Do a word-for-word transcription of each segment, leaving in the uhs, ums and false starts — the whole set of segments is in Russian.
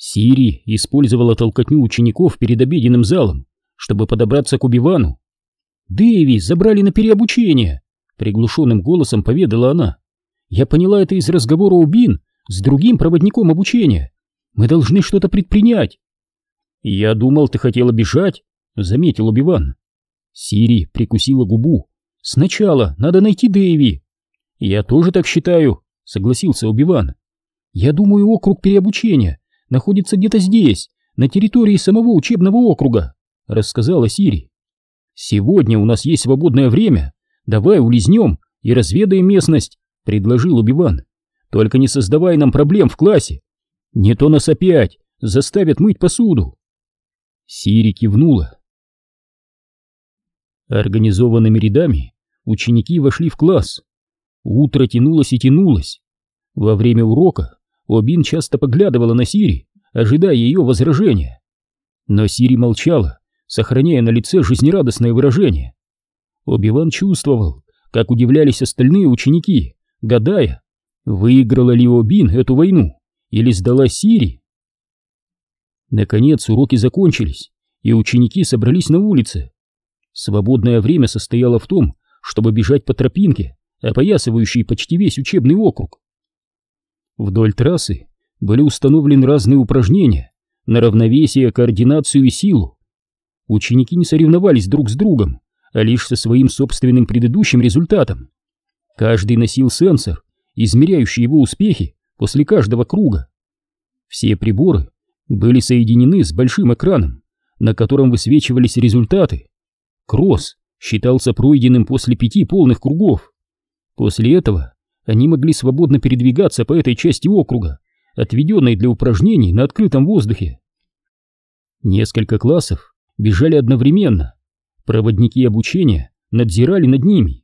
Сири использовала толкотню учеников перед обеденным залом, чтобы подобраться к Оби-Вану. «Дэви забрали на переобучение», — приглушенным голосом поведала она. «Я поняла это из разговора Убин с другим проводником обучения. Мы должны что-то предпринять». «Я думал, ты хотела бежать», — заметил Оби-Ван. Сири прикусила губу. «Сначала надо найти Дэви». «Я тоже так считаю», — согласился Оби-Ван. «Я думаю, округ переобучения находится где-то здесь, на территории самого учебного округа», — рассказала Сири. «Сегодня у нас есть свободное время. Давай улизнем и разведаем местность», — предложил Оби-Ван. «Только не создавай нам проблем в классе. Не то нас опять заставят мыть посуду». Сири кивнула. Организованными рядами ученики вошли в класс. Утро тянулось и тянулось. Во время урока Обин часто поглядывала на Сири, ожидая ее возражения. Но Сири молчала, сохраняя на лице жизнерадостное выражение. Оби-Ван чувствовал, как удивлялись остальные ученики, гадая, выиграла ли Обин эту войну или сдалась Сири. Наконец уроки закончились, и ученики собрались на улице. Свободное время состояло в том, чтобы бежать по тропинке, опоясывающей почти весь учебный округ. Вдоль трассы были установлены разные упражнения на равновесие, координацию и силу. Ученики не соревновались друг с другом, а лишь со своим собственным предыдущим результатом. Каждый носил сенсор, измеряющий его успехи после каждого круга. Все приборы были соединены с большим экраном, на котором высвечивались результаты. Кросс считался пройденным после пяти полных кругов. После этого они могли свободно передвигаться по этой части округа, отведенной для упражнений на открытом воздухе. Несколько классов бежали одновременно. Проводники обучения надзирали над ними.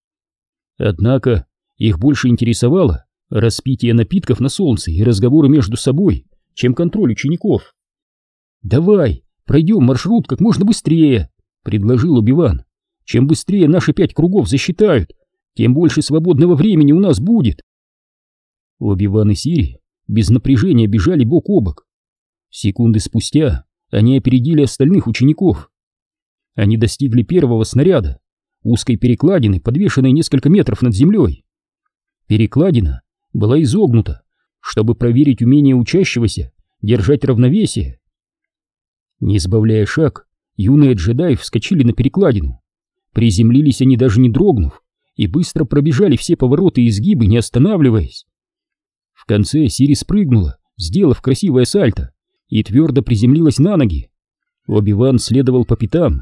Однако их больше интересовало распитие напитков на солнце и разговоры между собой, чем контроль учеников. «Давай пройдем маршрут как можно быстрее», — предложил Оби-Ван. «Чем быстрее наши пять кругов засчитают, тем больше свободного времени у нас будет». Оби-Ван и Сири без напряжения бежали бок о бок. Секунды спустя они опередили остальных учеников. Они достигли первого снаряда, узкой перекладины, подвешенной несколько метров над землей. Перекладина была изогнута, чтобы проверить умение учащегося держать равновесие. Не сбавляя шаг, юные джедаи вскочили на перекладину. Приземлились они, даже не дрогнув, и быстро пробежали все повороты и изгибы, не останавливаясь. В конце Сири спрыгнула, сделав красивое сальто, и твердо приземлилась на ноги. Оби-Ван следовал по пятам.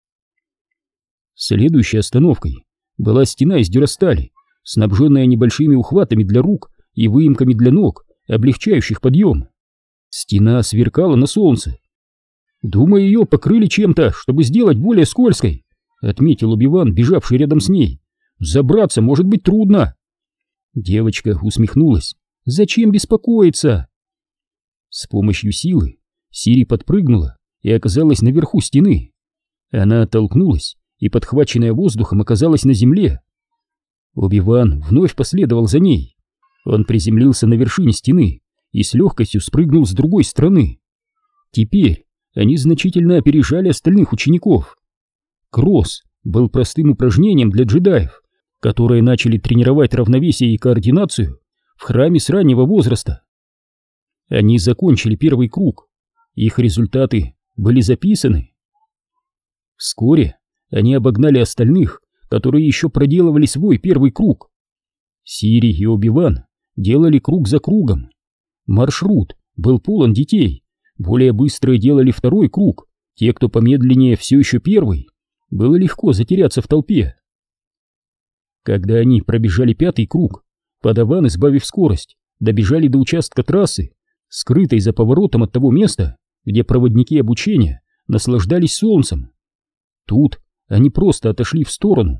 Следующей остановкой была стена из дюрастали, снабженная небольшими ухватами для рук и выемками для ног, облегчающих подъем. Стена сверкала на солнце. «Думаю, ее покрыли чем-то, чтобы сделать более скользкой», — отметил Оби-Ван, бежавший рядом с ней. «Забраться может быть трудно». Девочка усмехнулась. «Зачем беспокоиться?» С помощью силы Сири подпрыгнула и оказалась наверху стены. Она оттолкнулась и, подхваченная воздухом, оказалась на земле. Оби-Ван вновь последовал за ней. Он приземлился на вершине стены и с легкостью спрыгнул с другой стороны. Теперь они значительно опережали остальных учеников. Кросс был простым упражнением для джедаев, которые начали тренировать равновесие и координацию в храме с раннего возраста. Они закончили первый круг. Их результаты были записаны. Вскоре они обогнали остальных, которые еще проделывали свой первый круг. Сири и Оби-Ван делали круг за кругом. Маршрут был полон детей. Более быстрые делали второй круг. Те, кто помедленнее, все еще первый. Было легко затеряться в толпе. Когда они пробежали пятый круг, подаваны, сбавив скорость, добежали до участка трассы, скрытой за поворотом от того места, где проводники обучения наслаждались солнцем. Тут они просто отошли в сторону.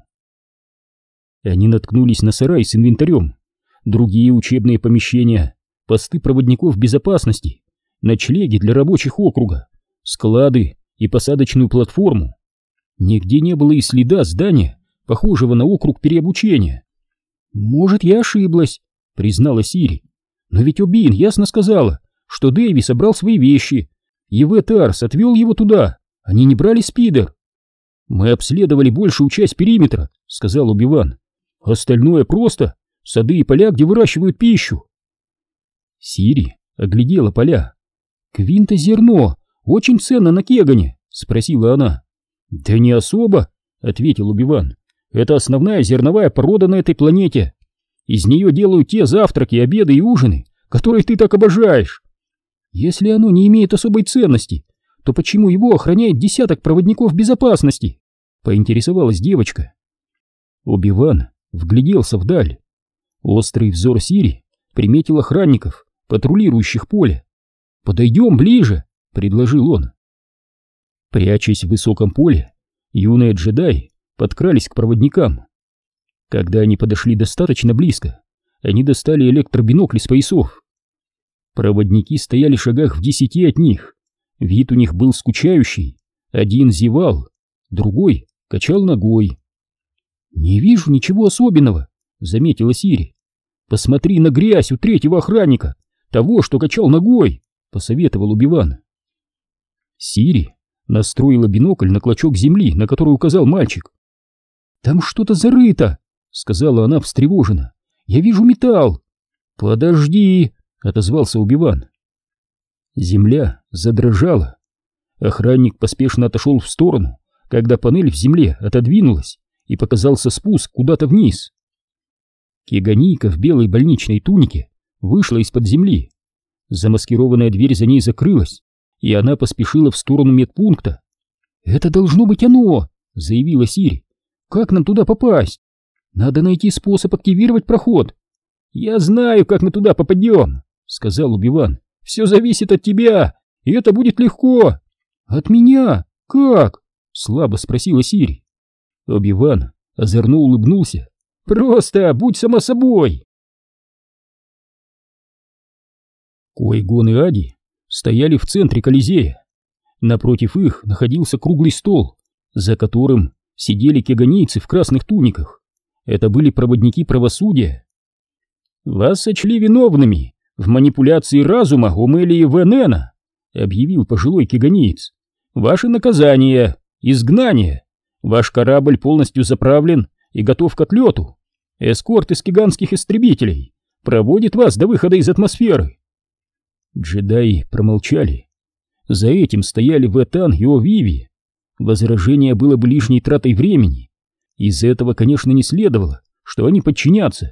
Они наткнулись на сарай с инвентарем, другие учебные помещения, посты проводников безопасности, ночлеги для рабочих округа, склады и посадочную платформу. Нигде не было и следа здания, похожего на округ переобучения. «Может, я ошиблась», — признала Сири. «Но ведь Обин ясно сказала, что Дэви собрал свои вещи, и Ветарс отвел его туда. Они не брали спидер. Мы обследовали большую часть периметра, сказал Оби-Ван. Остальное просто сады и поля, где выращивают пищу. Сири оглядела поля. Квинтозерно очень ценно на Кегане, спросила она. Да не особо, ответил Оби-Ван. Это основная зерновая порода на этой планете. Из нее делают те завтраки, обеды и ужины, которые ты так обожаешь. Если оно не имеет особой ценности, то почему его охраняет десяток проводников безопасности? Поинтересовалась девочка. Оби-Ван вгляделся вдаль. Острый взор Сири приметил охранников, патрулирующих поле. «Подойдем ближе», — предложил он. Прячась в высоком поле, юные джедаи подкрались к проводникам. Когда они подошли достаточно близко, они достали электробинокли с поясов. Проводники стояли в шагах в десяти от них. Вид у них был скучающий. Один зевал, другой качал ногой. «Не вижу ничего особенного», — заметила Сири. «Посмотри на грязь у третьего охранника, того, что качал ногой», — посоветовал Оби-Ван. Сири настроила бинокль на клочок земли, на который указал мальчик. «Там что-то зарыто», — сказала она встревоженно. «Я вижу металл». «Подожди», — отозвался Оби-Ван. Земля задрожала. Охранник поспешно отошел в сторону, когда панель в земле отодвинулась, и показался спуск куда-то вниз. Кеганийка в белой больничной тунике вышла из-под земли. Замаскированная дверь за ней закрылась, и она поспешила в сторону медпункта. «Это должно быть оно», — заявила Сири. «Как нам туда попасть? Надо найти способ активировать проход». «Я знаю, как мы туда попадем», — сказал Оби-Ван. «Все зависит от тебя, и это будет легко». «От меня? Как?» — слабо спросила Сири. Оби-Ван озорно улыбнулся. «Просто будь сама собой». Кой-Гон и Ади стояли в центре Колизея. Напротив их находился круглый стол, за которым сидели кеганийцы в красных туниках. Это были проводники правосудия. «Вас сочли виновными в манипуляции разума Омелии Венена», — объявил пожилой кеганиец. «Ваше наказание — изгнание. Ваш корабль полностью заправлен и готов к отлету. Эскорт из кеганских истребителей проводит вас до выхода из атмосферы». Джедаи промолчали. За этим стояли Ветан и Овиви. Возражение было бы лишней тратой времени. Из этого, конечно, не следовало, что они подчинятся.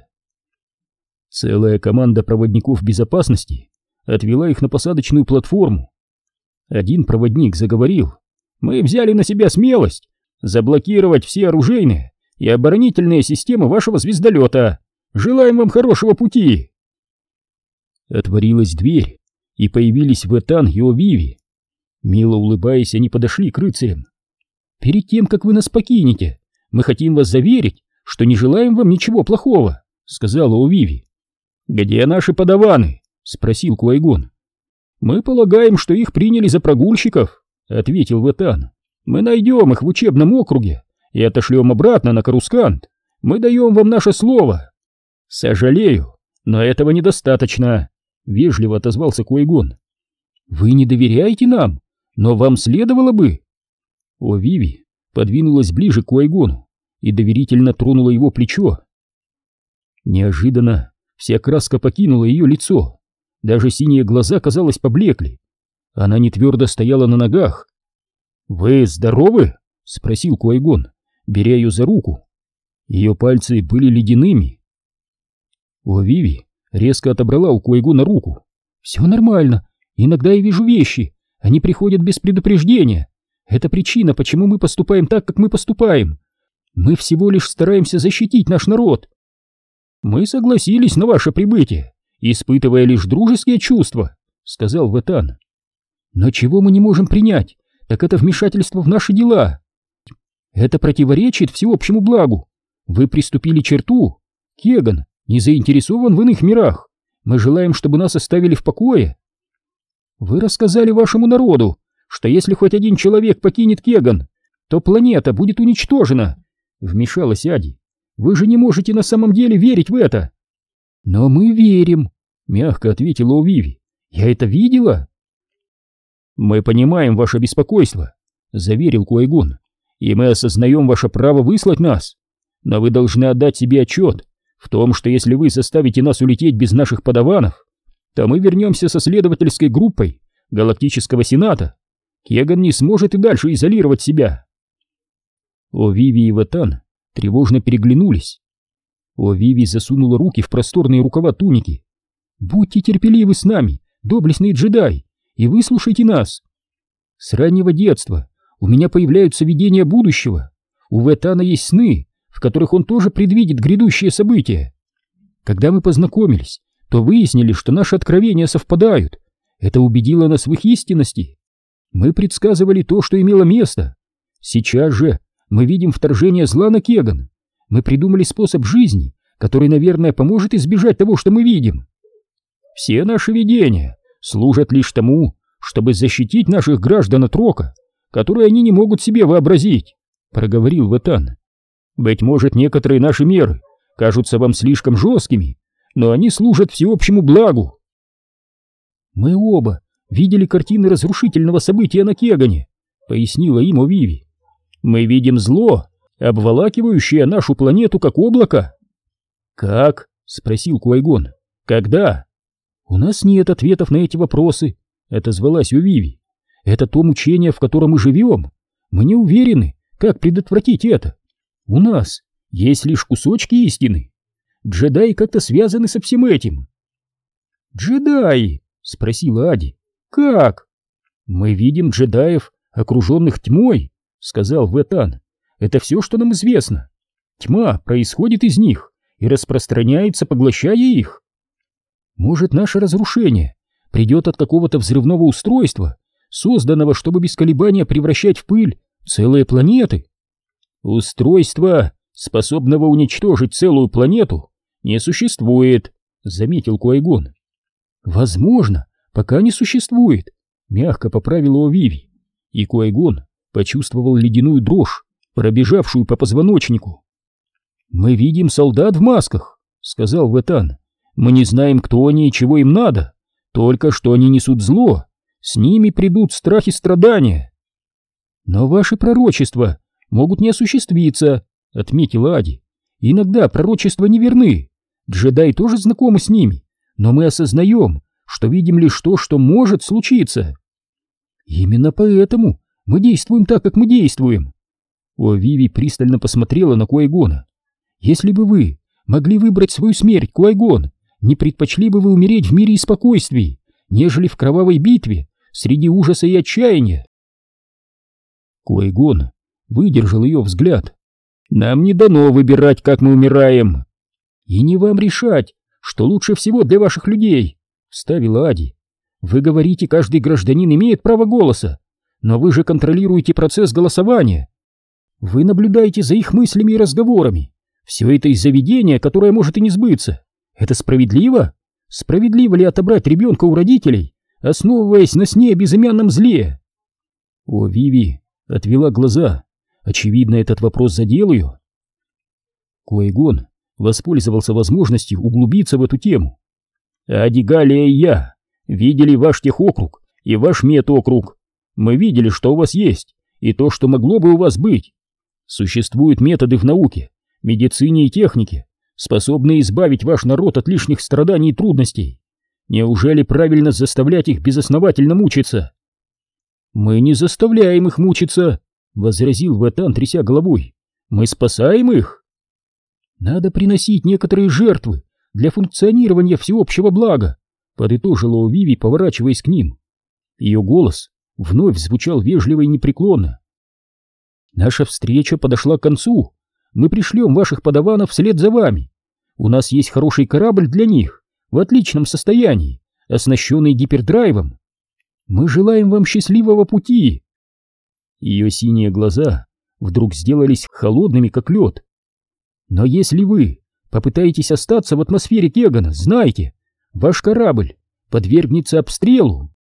Целая команда проводников безопасности отвела их на посадочную платформу. Один проводник заговорил. «Мы взяли на себя смелость заблокировать все оружейные и оборонительные системы вашего звездолета. Желаем вам хорошего пути!» Отворилась дверь, и появились Ветан и Овиви. Мило улыбаясь, они подошли к рыцарям. «Перед тем, как вы нас покинете, мы хотим вас заверить, что не желаем вам ничего плохого», — сказала Овиви. «Где наши подаваны?» — спросил Квай-Гон. «Мы полагаем, что их приняли за прогульщиков», — ответил Ветан. «Мы найдем их в учебном округе и отошлем обратно на Карускант. Мы даем вам наше слово». «Сожалею, но этого недостаточно», — вежливо отозвался Квай-Гон. «Вы не доверяете нам, но вам следовало бы». Овиви подвинулась ближе к Квай-Гону и доверительно тронула его плечо. Неожиданно вся краска покинула ее лицо, даже синие глаза, казалось, поблекли. Она нетвердо стояла на ногах. «Вы здоровы?» — спросил Квай-Гон, беря ее за руку. Ее пальцы были ледяными. Овиви резко отобрала у Квай-Гона руку. «Все нормально, иногда я вижу вещи, они приходят без предупреждения. Это причина, почему мы поступаем так, как мы поступаем. Мы всего лишь стараемся защитить наш народ». «Мы согласились на ваше прибытие, испытывая лишь дружеские чувства», — сказал Ветан. «Но чего мы не можем принять, так это вмешательство в наши дела. Это противоречит всеобщему благу. Вы приступили черту. Кеган не заинтересован в иных мирах. Мы желаем, чтобы нас оставили в покое. Вы рассказали вашему народу, что если хоть один человек покинет Кеган, то планета будет уничтожена», — вмешалась Ади. «Вы же не можете на самом деле верить в это». «Но мы верим», — мягко ответила Овиви, Я это видела. Мы понимаем ваше беспокойство, заверил Куайгон, и мы осознаем ваше право выслать нас. Но вы должны отдать себе отчет в том, что если вы заставите нас улететь без наших подаванов, то мы вернемся со следовательской группой Галактического Сената. Кеган не сможет и дальше изолировать себя. Овиви и Ватан тревожно переглянулись. Овиви засунула руки в просторные рукава туники. «Будьте терпеливы с нами, доблестный джедай, и выслушайте нас. С раннего детства у меня появляются видения будущего. У Ватана есть сны, в которых он тоже предвидит грядущие события. Когда мы познакомились, то выяснили, что наши откровения совпадают. Это убедило нас в их истинности. Мы предсказывали то, что имело место. Сейчас же мы видим вторжение зла на Кеган. Мы придумали способ жизни, который, наверное, поможет избежать того, что мы видим. Все наши видения служат лишь тому, чтобы защитить наших граждан от рока, который они не могут себе вообразить», — проговорил Ватан. «Быть может, некоторые наши меры кажутся вам слишком жесткими, но они служат всеобщему благу». «Мы оба видели картины разрушительного события на Кегане», — пояснила им Овиви. «Мы видим зло, обволакивающее нашу планету как облако». «Как?» — спросил Куайгон. «Когда?» «У нас нет ответов на эти вопросы», — отозвалась Овиви. «Это то мучение, в котором мы живем. Мы не уверены, как предотвратить это. У нас есть лишь кусочки истины. Джедаи как-то связаны со всем этим». «Джедаи?» — спросила Ади. «Как?» «Мы видим джедаев, окруженных тьмой», — сказал Ватан. «Это все, что нам известно. Тьма происходит из них и распространяется, поглощая их. Может, наше разрушение придет от какого-то взрывного устройства, созданного, чтобы без колебания превращать в пыль целые планеты? Устройство, способного уничтожить целую планету, не существует», — заметил Куайгон. «Возможно, пока не существует», — мягко поправила Овиви, и Куайгон почувствовал ледяную дрожь, пробежавшую по позвоночнику. «Мы видим солдат в масках», — сказал Ватан. «Мы не знаем, кто они и чего им надо, только что они несут зло, с ними придут страх и страдания». «Но ваши пророчества могут не осуществиться», — отметила Ади. «Иногда пророчества неверны, джедаи тоже знакомы с ними, но мы осознаем, что видим лишь то, что может случиться». «Именно поэтому мы действуем так, как мы действуем». Овиви пристально посмотрела на Куайгона. «Если бы вы могли выбрать свою смерть, Куайгон, не предпочли бы вы умереть в мире и спокойствии, нежели в кровавой битве среди ужаса и отчаяния?» Куайгон выдержал ее взгляд. «Нам не дано выбирать, как мы умираем». «И не вам решать, что лучше всего для ваших людей», — вставила Ади. «Вы говорите, каждый гражданин имеет право голоса, но вы же контролируете процесс голосования. Вы наблюдаете за их мыслями и разговорами. Все это из-за видения, которое может и не сбыться. Это справедливо? Справедливо ли отобрать ребенка у родителей, основываясь на сне о безымянном зле?» Овиви отвела глаза. Очевидно, этот вопрос задел ее. Куайгон воспользовался возможностью углубиться в эту тему. «Ади Галия и я видели ваш техокруг и ваш медокруг. Мы видели, что у вас есть, и то, что могло бы у вас быть. Существуют методы в науке, медицине и технике, способные избавить ваш народ от лишних страданий и трудностей. Неужели правильно заставлять их безосновательно мучиться?» «Мы не заставляем их мучиться», — возразил Ватан, тряся головой. «Мы спасаем их». «Надо приносить некоторые жертвы для функционирования всеобщего блага», — подытожила Овиви, поворачиваясь к ним. Ее голос вновь звучал вежливо и непреклонно. «Наша встреча подошла к концу. Мы пришлем ваших подаванов вслед за вами. У нас есть хороший корабль для них, в отличном состоянии, оснащенный гипердрайвом. Мы желаем вам счастливого пути». Ее синие глаза вдруг сделались холодными, как лед. «Но если вы попытаетесь остаться в атмосфере Кегана, знайте, ваш корабль подвергнется обстрелу».